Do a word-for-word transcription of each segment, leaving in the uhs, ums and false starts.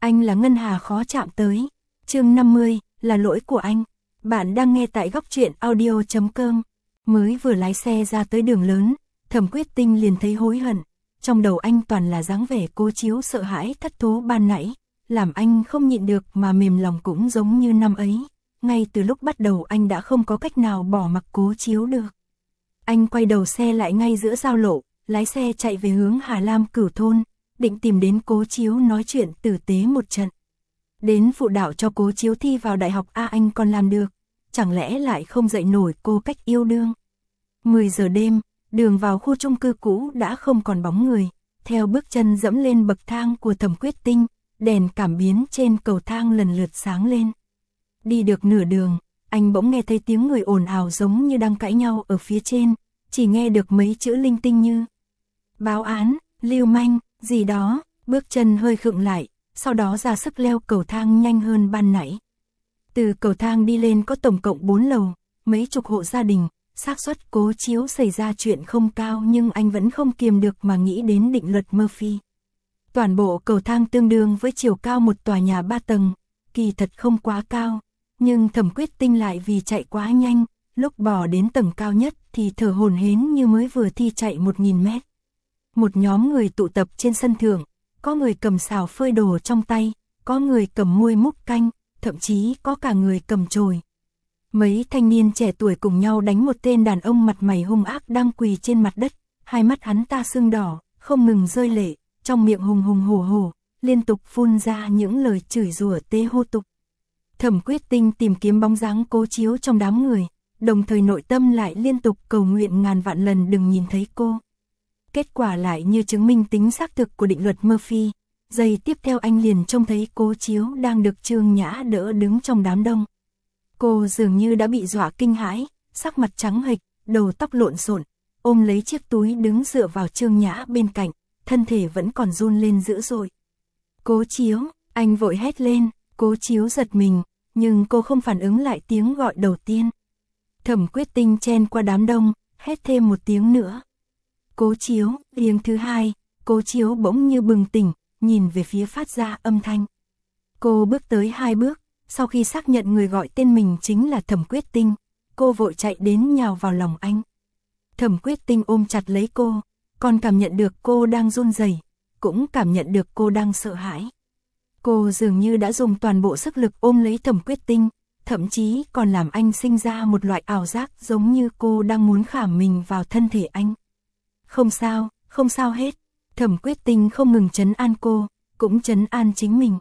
Anh là ngân hà khó chạm tới. Chương năm mươi, là lỗi của anh. Bạn đang nghe tại góc truyện audio chấm com. Mới vừa lái xe ra tới đường lớn, Thẩm Quyết Tinh liền thấy hối hận. Trong đầu anh toàn là dáng vẻ Cố Chiếu sợ hãi thất thố ban nãy, làm anh không nhịn được mà mềm lòng cũng giống như năm ấy. Ngay từ lúc bắt đầu anh đã không có cách nào bỏ mặc Cố Chiếu được. Anh quay đầu xe lại ngay giữa giao lộ, lái xe chạy về hướng Hà Lam Cửu thôn, định tìm đến Cố Chiếu nói chuyện tử tế một trận. Đến phụ đạo cho Cố Chiếu thi vào đại học A anh còn làm được, chẳng lẽ lại không dạy nổi cô cách yêu đương. mười giờ đêm, đường vào khu chung cư cũ đã không còn bóng người, theo bước chân dẫm lên bậc thang của Thẩm Quyết Tinh, đèn cảm biến trên cầu thang lần lượt sáng lên. Đi được nửa đường, anh bỗng nghe thấy tiếng người ồn ào giống như đang cãi nhau ở phía trên, chỉ nghe được mấy chữ linh tinh như báo án, lưu manh, gì đó, bước chân hơi khựng lại, sau đó ra sức leo cầu thang nhanh hơn ban nãy. Từ cầu thang đi lên có tổng cộng bốn lầu, mấy chục hộ gia đình, xác suất Cố Chiếu xảy ra chuyện không cao nhưng anh vẫn không kiềm được mà nghĩ đến định luật Murphy. Toàn bộ cầu thang tương đương với chiều cao một tòa nhà ba tầng, kỳ thật không quá cao, nhưng Thẩm Quyết Tinh lại vì chạy quá nhanh, lúc bò đến tầng cao nhất thì thở hổn hển như mới vừa thi chạy một nghìn mét. Một nhóm người tụ tập trên sân thượng, có người cầm xào phơi đồ trong tay, có người cầm muôi múc canh, thậm chí có cả người cầm chổi. Mấy thanh niên trẻ tuổi cùng nhau đánh một tên đàn ông mặt mày hung ác đang quỳ trên mặt đất, hai mắt hắn ta sưng đỏ, không ngừng rơi lệ, trong miệng hùng hùng hổ hổ, liên tục phun ra những lời chửi rủa tê hô tục. Thẩm Quyết Tinh tìm kiếm bóng dáng Cố Chiếu trong đám người, đồng thời nội tâm lại liên tục cầu nguyện ngàn vạn lần đừng nhìn thấy cô. Kết quả lại như chứng minh tính xác thực của định luật Murphy, giây tiếp theo anh liền trông thấy Cố Chiếu đang được Trương Nhã đỡ đứng trong đám đông. Cô dường như đã bị dọa kinh hãi, sắc mặt trắng hệch, đầu tóc lộn xộn, ôm lấy chiếc túi đứng dựa vào Trương Nhã bên cạnh, thân thể vẫn còn run lên dữ dội. Cố Chiếu, anh vội hét lên, Cố Chiếu giật mình, nhưng cô không phản ứng lại tiếng gọi đầu tiên. Thẩm Quyết Tinh chen qua đám đông, hét thêm một tiếng nữa. Cố Chiếu, tiếng thứ hai, Cố Chiếu bỗng như bừng tỉnh, nhìn về phía phát ra âm thanh. Cô bước tới hai bước, sau khi xác nhận người gọi tên mình chính là Thẩm Quyết Tinh, cô vội chạy đến nhào vào lòng anh. Thẩm Quyết Tinh ôm chặt lấy cô, còn cảm nhận được cô đang run rẩy, cũng cảm nhận được cô đang sợ hãi. Cô dường như đã dùng toàn bộ sức lực ôm lấy Thẩm Quyết Tinh, thậm chí còn làm anh sinh ra một loại ảo giác giống như cô đang muốn khảm mình vào thân thể anh. Không sao, không sao hết. Thẩm Quyết Tinh không ngừng trấn an cô, cũng trấn an chính mình.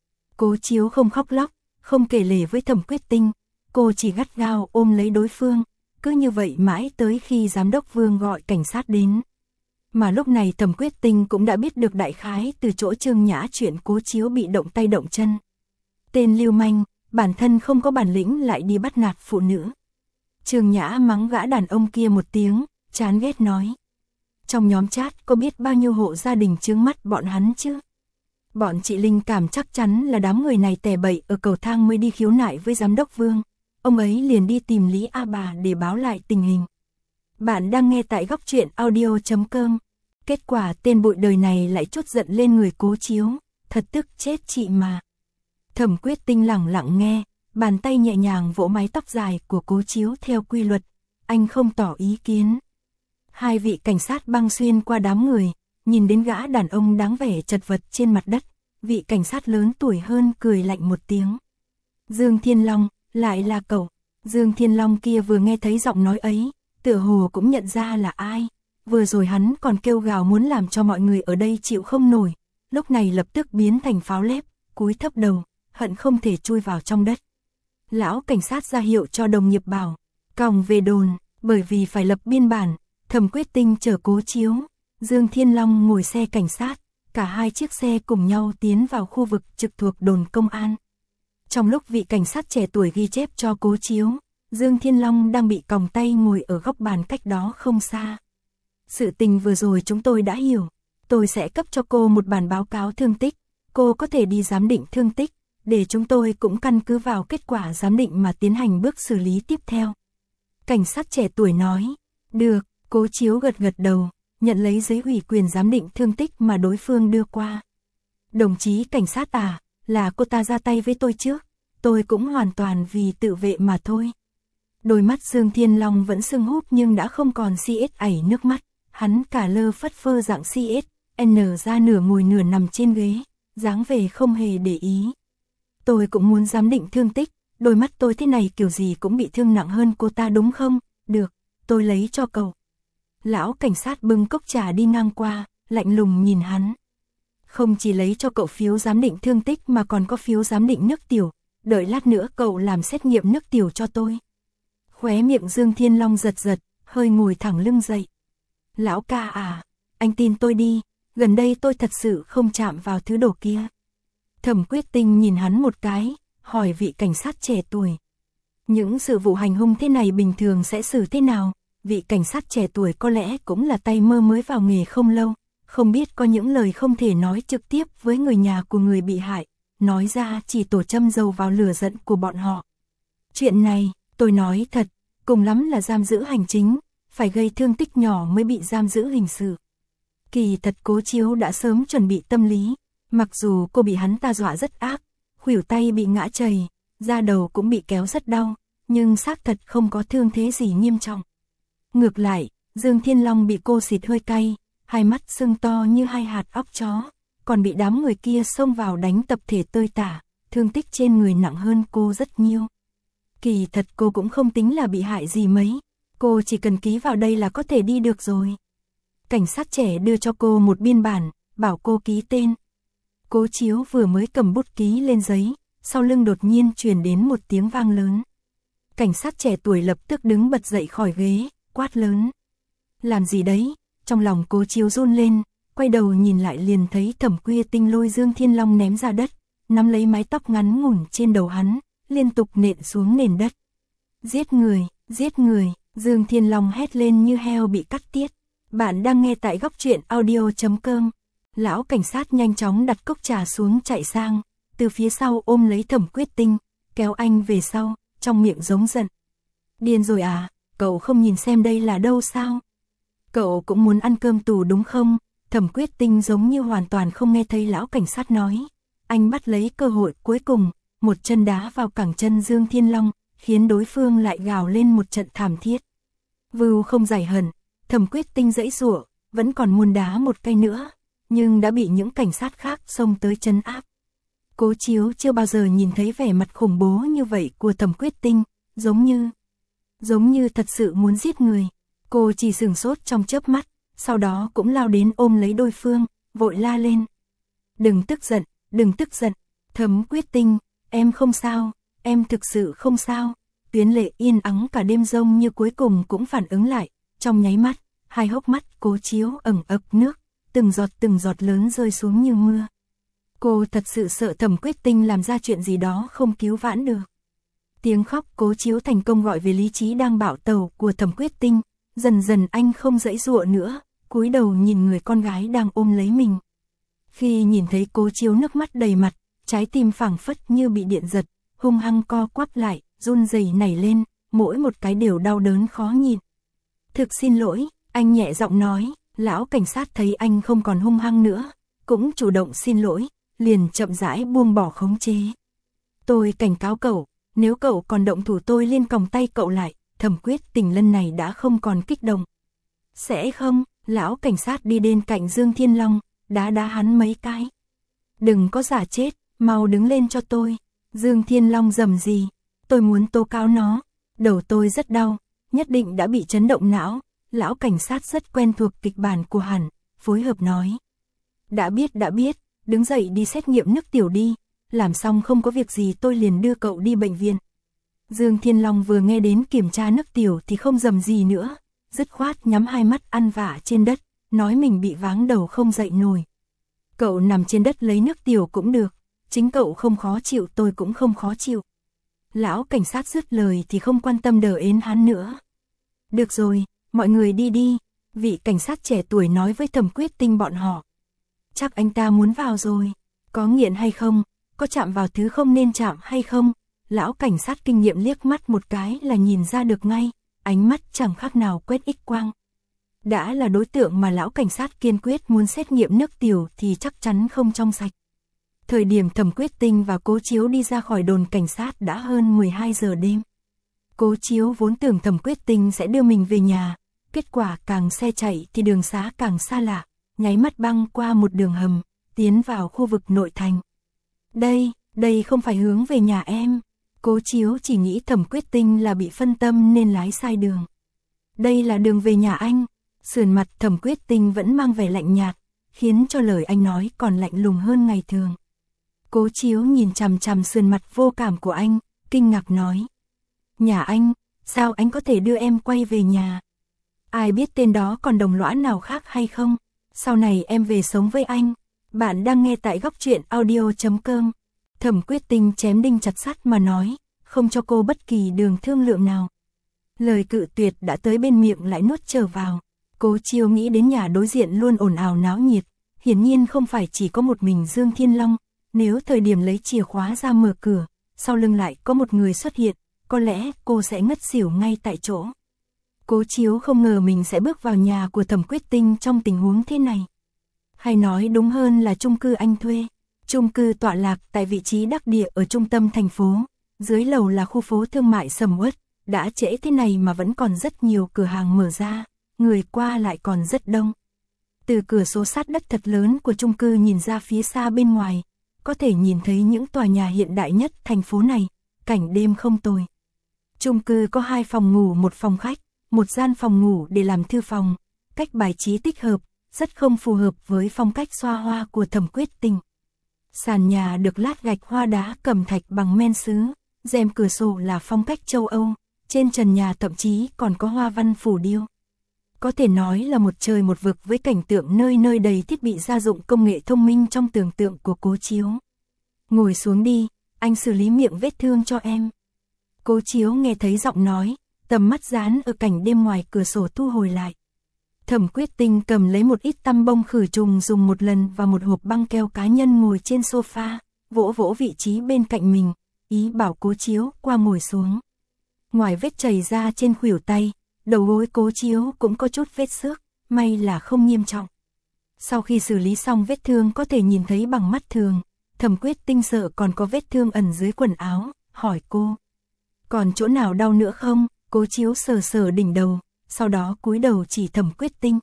Cố Chiếu không khóc lóc, không kể lể với Thẩm Quyết Tinh, cô chỉ gắt gao ôm lấy đối phương, cứ như vậy mãi tới khi giám đốc Vương gọi cảnh sát đến. Mà lúc này Thẩm Quyết Tinh cũng đã biết được đại khái từ chỗ Trương Nhã chuyện Cố Chiếu bị động tay động chân. Tên lưu manh, bản thân không có bản lĩnh lại đi bắt nạt phụ nữ. Trương Nhã mắng gã đàn ông kia một tiếng, chán ghét nói. Trong nhóm chat có biết bao nhiêu hộ gia đình chướng mắt bọn hắn chứ? Bọn chị linh cảm chắc chắn là đám người này tè bậy ở cầu thang mới đi khiếu nại với giám đốc Vương. Ông ấy liền đi tìm Lý A Bà để báo lại tình hình. Bạn đang nghe tại góc truyện audio chấm com. Kết quả tên bụi đời này lại trút giận lên người Cố Chiếu, thật tức chết chị mà. Thẩm Quyết Tinh lẳng lặng nghe, bàn tay nhẹ nhàng vỗ mái tóc dài của Cố Chiếu theo quy luật, anh không tỏ ý kiến. Hai vị cảnh sát băng xuyên qua đám người, nhìn đến gã đàn ông đáng vẻ chật vật trên mặt đất, vị cảnh sát lớn tuổi hơn cười lạnh một tiếng. Dương Thiên Long, lại là cậu. Dương Thiên Long kia vừa nghe thấy giọng nói ấy, tựa hồ cũng nhận ra là ai. Vừa rồi hắn còn kêu gào muốn làm cho mọi người ở đây chịu không nổi, lúc này lập tức biến thành pháo lép, cúi thấp đầu, hận không thể chui vào trong đất. Lão cảnh sát ra hiệu cho đồng nghiệp bảo, còng về đồn, bởi vì phải lập biên bản. Thẩm Quyết Tinh chở Cố Chiếu, Dương Thiên Long ngồi xe cảnh sát, cả hai chiếc xe cùng nhau tiến vào khu vực trực thuộc đồn công an. Trong lúc vị cảnh sát trẻ tuổi ghi chép cho Cố Chiếu, Dương Thiên Long đang bị còng tay ngồi ở góc bàn cách đó không xa. Sự tình vừa rồi chúng tôi đã hiểu, tôi sẽ cấp cho cô một bản báo cáo thương tích, cô có thể đi giám định thương tích, để chúng tôi cũng căn cứ vào kết quả giám định mà tiến hành bước xử lý tiếp theo. Cảnh sát trẻ tuổi nói, được. Cố Chiếu gật gật đầu, nhận lấy giấy ủy quyền giám định thương tích mà đối phương đưa qua. Đồng chí cảnh sát à, là cô ta ra tay với tôi trước, tôi cũng hoàn toàn vì tự vệ mà thôi. Đôi mắt Dương Thiên Long vẫn sưng húp nhưng đã không còn si ết ảy nước mắt, hắn cả lơ phất phơ dạng si ết, n ra nửa ngồi nửa nằm trên ghế, dáng vẻ không hề để ý. Tôi cũng muốn giám định thương tích, đôi mắt tôi thế này kiểu gì cũng bị thương nặng hơn cô ta đúng không? Được, tôi lấy cho cậu. Lão cảnh sát bưng cốc trà đi ngang qua, lạnh lùng nhìn hắn. Không chỉ lấy cho cậu phiếu giám định thương tích mà còn có phiếu giám định nước tiểu, đợi lát nữa cậu làm xét nghiệm nước tiểu cho tôi. Khóe miệng Dương Thiên Long giật giật, hơi ngồi thẳng lưng dậy. Lão ca à, anh tin tôi đi, gần đây tôi thật sự không chạm vào thứ đồ kia. Thẩm Quyết Tinh nhìn hắn một cái, hỏi vị cảnh sát trẻ tuổi. Những sự vụ hành hung thế này bình thường sẽ xử thế nào? Vị cảnh sát trẻ tuổi có lẽ cũng là tay mơ mới vào nghề không lâu, không biết có những lời không thể nói trực tiếp với người nhà của người bị hại, nói ra chỉ tổ châm dầu vào lửa giận của bọn họ. Chuyện này, tôi nói thật, cùng lắm là giam giữ hành chính, phải gây thương tích nhỏ mới bị giam giữ hình sự. Kỳ thật Cố Chiếu đã sớm chuẩn bị tâm lý, mặc dù cô bị hắn ta dọa rất ác, khuỷu tay bị ngã chày, da đầu cũng bị kéo rất đau, nhưng xác thật không có thương thế gì nghiêm trọng. Ngược lại, Dương Thiên Long bị cô xịt hơi cay, hai mắt sưng to như hai hạt óc chó, còn bị đám người kia xông vào đánh tập thể tơi tả, thương tích trên người nặng hơn cô rất nhiều. Kỳ thật cô cũng không tính là bị hại gì mấy, cô chỉ cần ký vào đây là có thể đi được rồi. Cảnh sát trẻ đưa cho cô một biên bản, bảo cô ký tên. Cố Chiếu vừa mới cầm bút ký lên giấy, sau lưng đột nhiên truyền đến một tiếng vang lớn. Cảnh sát trẻ tuổi lập tức đứng bật dậy khỏi ghế, quát lớn. Làm gì đấy? Trong lòng Cố Chiếu run lên, quay đầu nhìn lại liền thấy Thẩm Quyết Tinh lôi Dương Thiên Long ném ra đất, nắm lấy mái tóc ngắn ngủn trên đầu hắn, liên tục nện xuống nền đất. Giết người, giết người, Dương Thiên Long hét lên như heo bị cắt tiết. Bạn đang nghe tại góc truyện audio chấm com. Lão cảnh sát nhanh chóng đặt cốc trà xuống chạy sang, từ phía sau ôm lấy Thẩm Quyết Tinh, kéo anh về sau, trong miệng giống giận. Điên rồi à, cậu không nhìn xem đây là đâu sao? Cậu cũng muốn ăn cơm tù đúng không? Thẩm Quyết Tinh giống như hoàn toàn không nghe thấy lão cảnh sát nói. Anh bắt lấy cơ hội cuối cùng, một chân đá vào cẳng chân Dương Thiên Long, khiến đối phương lại gào lên một trận thảm thiết. Vưu không giải hận, Thẩm Quyết Tinh giãy giụa, vẫn còn muốn đá một cây nữa, nhưng đã bị những cảnh sát khác xông tới trấn áp. Cố Chiếu chưa bao giờ nhìn thấy vẻ mặt khủng bố như vậy của Thẩm Quyết Tinh, giống như, giống như thật sự muốn giết người. Cô chỉ sửng sốt trong chớp mắt, sau đó cũng lao đến ôm lấy đối phương, vội la lên. Đừng tức giận, đừng tức giận, Thẩm Quyết Tinh, em không sao, em thực sự không sao. Tuyến Lệ yên ắng cả đêm rông như cuối cùng cũng phản ứng lại, trong nháy mắt, hai hốc mắt Cố Chiếu ẩn ực nước, từng giọt từng giọt lớn rơi xuống như mưa. Cô thật sự sợ Thẩm Quyết Tinh làm ra chuyện gì đó không cứu vãn được. Tiếng khóc Cố Chiếu thành công gọi về lý trí đang bạo tẩu của Thẩm Quyết Tinh, dần dần anh không giãy giụa nữa, cúi đầu nhìn người con gái đang ôm lấy mình. Khi nhìn thấy Cố Chiếu nước mắt đầy mặt, trái tim phảng phất như bị điện giật, hung hăng co quắp lại, run rẩy nảy lên, mỗi một cái đều đau đớn khó nhịn. Thực xin lỗi, anh nhẹ giọng nói, lão cảnh sát thấy anh không còn hung hăng nữa, cũng chủ động xin lỗi, liền chậm rãi buông bỏ khống chế. Tôi cảnh cáo cậu, nếu cậu còn động thủ tôi liên còng tay cậu lại. Thẩm Quyết Tinh lần này đã không còn kích động. Sẽ không, lão cảnh sát đi bên cạnh Dương Thiên Long, đá đá hắn mấy cái. Đừng có giả chết, mau đứng lên cho tôi. Dương Thiên Long rầm gì, tôi muốn tố cáo nó, đầu tôi rất đau, nhất định đã bị chấn động não. Lão cảnh sát rất quen thuộc kịch bản của hắn, phối hợp nói. Đã biết đã biết, đứng dậy đi xét nghiệm nước tiểu đi, làm xong không có việc gì tôi liền đưa cậu đi bệnh viện. Dương Thiên Long vừa nghe đến kiểm tra nước tiểu thì không dầm gì nữa, dứt khoát nhắm hai mắt ăn vạ trên đất, nói mình bị váng đầu không dậy nổi. Cậu nằm trên đất lấy nước tiểu cũng được, chính cậu không khó chịu tôi cũng không khó chịu. Lão cảnh sát dứt lời thì không quan tâm đờ ến hắn nữa. Được rồi, mọi người đi đi, vị cảnh sát trẻ tuổi nói với Thẩm Quyết Tinh bọn họ. Chắc anh ta muốn vào rồi, có nghiện hay không, có chạm vào thứ không nên chạm hay không? Lão cảnh sát kinh nghiệm liếc mắt một cái là nhìn ra được ngay, ánh mắt chẳng khác nào quét X quang. Đã là đối tượng mà lão cảnh sát kiên quyết muốn xét nghiệm nước tiểu thì chắc chắn không trong sạch. Thời điểm Thẩm Quyết Tinh và Cố Chiếu đi ra khỏi đồn cảnh sát đã hơn mười hai giờ đêm. Cố Chiếu vốn tưởng Thẩm Quyết Tinh sẽ đưa mình về nhà, kết quả càng xe chạy thì đường xá càng xa lạ, nháy mắt băng qua một đường hầm, tiến vào khu vực nội thành. Đây, đây không phải hướng về nhà em. Cố Chiếu chỉ nghĩ Thẩm Quyết Tinh là bị phân tâm nên lái sai đường. Đây là đường về nhà anh. Sườn mặt Thẩm Quyết Tinh vẫn mang vẻ lạnh nhạt, khiến cho lời anh nói còn lạnh lùng hơn ngày thường. Cố Chiếu nhìn chằm chằm sườn mặt vô cảm của anh, kinh ngạc nói. Nhà anh, sao anh có thể đưa em quay về nhà? Ai biết tên đó còn đồng lõa nào khác hay không? Sau này em về sống với anh. Bạn đang nghe tại góc truyện audio chấm com. Thẩm Quyết Tinh chém đinh chặt sắt mà nói, không cho cô bất kỳ đường thương lượng nào. Lời cự tuyệt đã tới bên miệng lại nuốt trở vào. Cố Chiếu nghĩ đến nhà đối diện luôn ồn ào náo nhiệt, hiển nhiên không phải chỉ có một mình Dương Thiên Long, nếu thời điểm lấy chìa khóa ra mở cửa, sau lưng lại có một người xuất hiện, có lẽ cô sẽ ngất xỉu ngay tại chỗ. Cố Chiếu không ngờ mình sẽ bước vào nhà của Thẩm Quyết Tinh trong tình huống thế này. Hay nói đúng hơn là chung cư anh thuê. Chung cư tọa lạc tại vị trí đắc địa ở trung tâm thành phố, dưới lầu là khu phố thương mại sầm uất, đã trễ thế này mà vẫn còn rất nhiều cửa hàng mở ra, người qua lại còn rất đông. Từ cửa sổ sát đất thật lớn của chung cư nhìn ra phía xa bên ngoài, có thể nhìn thấy những tòa nhà hiện đại nhất thành phố này, cảnh đêm không tồi. Chung cư có hai phòng ngủ một phòng khách, một gian phòng ngủ để làm thư phòng, cách bài trí tích hợp, rất không phù hợp với phong cách xoa hoa của Thẩm Quyết Tinh. Sàn nhà được lát gạch hoa đá cẩm thạch bằng men sứ, rèm cửa sổ là phong cách châu Âu, trên trần nhà thậm chí còn có hoa văn phủ điêu. Có thể nói là một trời một vực với cảnh tượng nơi nơi đầy thiết bị gia dụng công nghệ thông minh trong tưởng tượng của Cố Chiếu. Ngồi xuống đi, anh xử lý miệng vết thương cho em. Cố Chiếu nghe thấy giọng nói, tầm mắt dán ở cảnh đêm ngoài cửa sổ thu hồi lại. Thẩm Quyết Tinh cầm lấy một ít tăm bông khử trùng dùng một lần và một hộp băng keo cá nhân ngồi trên sofa, vỗ vỗ vị trí bên cạnh mình, ý bảo Cố Chiếu qua ngồi xuống. Ngoài vết chảy ra trên khuỷu tay, đầu gối Cố Chiếu cũng có chút vết xước, may là không nghiêm trọng. Sau khi xử lý xong vết thương có thể nhìn thấy bằng mắt thường, Thẩm Quyết Tinh sợ còn có vết thương ẩn dưới quần áo, hỏi cô. Còn chỗ nào đau nữa không? Cố Chiếu sờ sờ đỉnh đầu, sau đó cúi đầu chỉ Thẩm Quyết Tinh.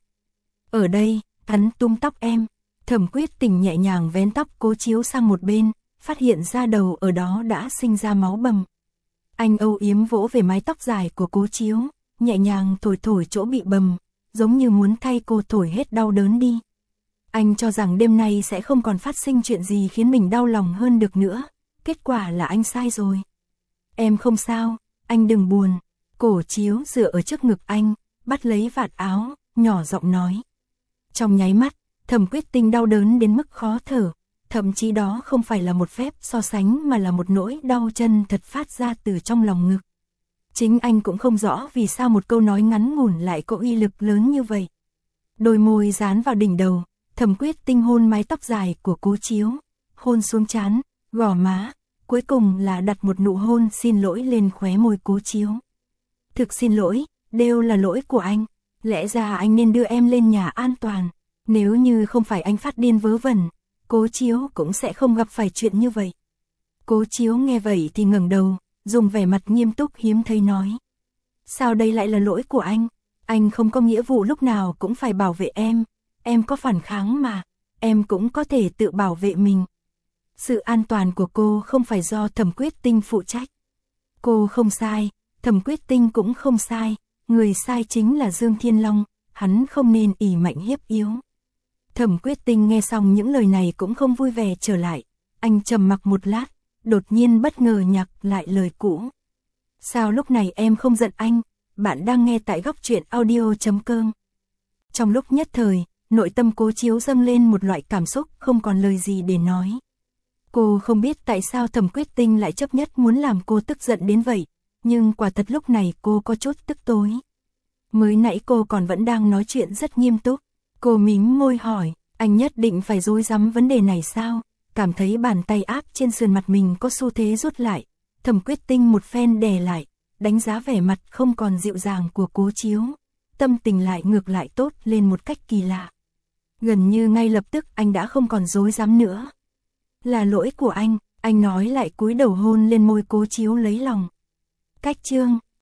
Ở đây, hắn túm tóc em. Thẩm Quyết Tinh nhẹ nhàng vén tóc Cố Chiếu sang một bên, phát hiện ra đầu ở đó đã sinh ra máu bầm. Anh âu yếm vỗ về mái tóc dài của Cố Chiếu, nhẹ nhàng thổi thổi chỗ bị bầm, giống như muốn thay cô thổi hết đau đớn đi. Anh cho rằng đêm nay sẽ không còn phát sinh chuyện gì khiến mình đau lòng hơn được nữa, kết quả là anh sai rồi. Em không sao, anh đừng buồn. Cổ Chiếu dựa ở trước ngực anh, bắt lấy vạt áo, nhỏ giọng nói. Trong nháy mắt, Thẩm Quyết Tinh đau đớn đến mức khó thở, thậm chí đó không phải là một phép so sánh mà là một nỗi đau chân thật phát ra từ trong lòng ngực. Chính anh cũng không rõ vì sao một câu nói ngắn ngủn lại có uy lực lớn như vậy. Đôi môi dán vào đỉnh đầu, Thẩm Quyết Tinh hôn mái tóc dài của Cố Chiếu, hôn xuống trán, gò má, cuối cùng là đặt một nụ hôn xin lỗi lên khóe môi Cố Chiếu. Thực xin lỗi, đều là lỗi của anh, lẽ ra anh nên đưa em lên nhà an toàn, nếu như không phải anh phát điên vớ vẩn, Cố Chiếu cũng sẽ không gặp phải chuyện như vậy. Cố Chiếu nghe vậy thì ngẩng đầu, dùng vẻ mặt nghiêm túc hiếm thấy nói. Sao đây lại là lỗi của anh? Anh không có nghĩa vụ lúc nào cũng phải bảo vệ em, em có phản kháng mà, em cũng có thể tự bảo vệ mình. Sự an toàn của cô không phải do Thẩm Quyết Tinh phụ trách. Cô không sai, Thẩm Quyết Tinh cũng không sai, người sai chính là Dương Thiên Long, hắn không nên ỷ mạnh hiếp yếu. Thẩm Quyết Tinh nghe xong những lời này cũng không vui vẻ trở lại, anh trầm mặc một lát, đột nhiên bất ngờ nhắc lại lời cũ. Sao lúc này em không giận anh? Bạn đang nghe tại góc truyện audio chấm com. Trong lúc nhất thời, nội tâm Cố Chiếu dâng lên một loại cảm xúc không còn lời gì để nói. Cô không biết tại sao Thẩm Quyết Tinh lại chấp nhất muốn làm cô tức giận đến vậy, nhưng quả thật lúc này cô có chút tức tối. Mới nãy cô còn vẫn đang nói chuyện rất nghiêm túc. Cô mím môi hỏi, anh nhất định phải rối rắm vấn đề này sao? Cảm thấy bàn tay áp trên sườn mặt mình có xu thế rút lại. Thẩm Quyết Tinh một phen đè lại, đánh giá vẻ mặt không còn dịu dàng của Cố Chiếu. Tâm tình lại ngược lại tốt lên một cách kỳ lạ. Gần như ngay lập tức anh đã không còn rối rắm nữa. Là lỗi của anh, anh nói lại cúi đầu hôn lên môi Cố Chiếu lấy lòng. Cách chương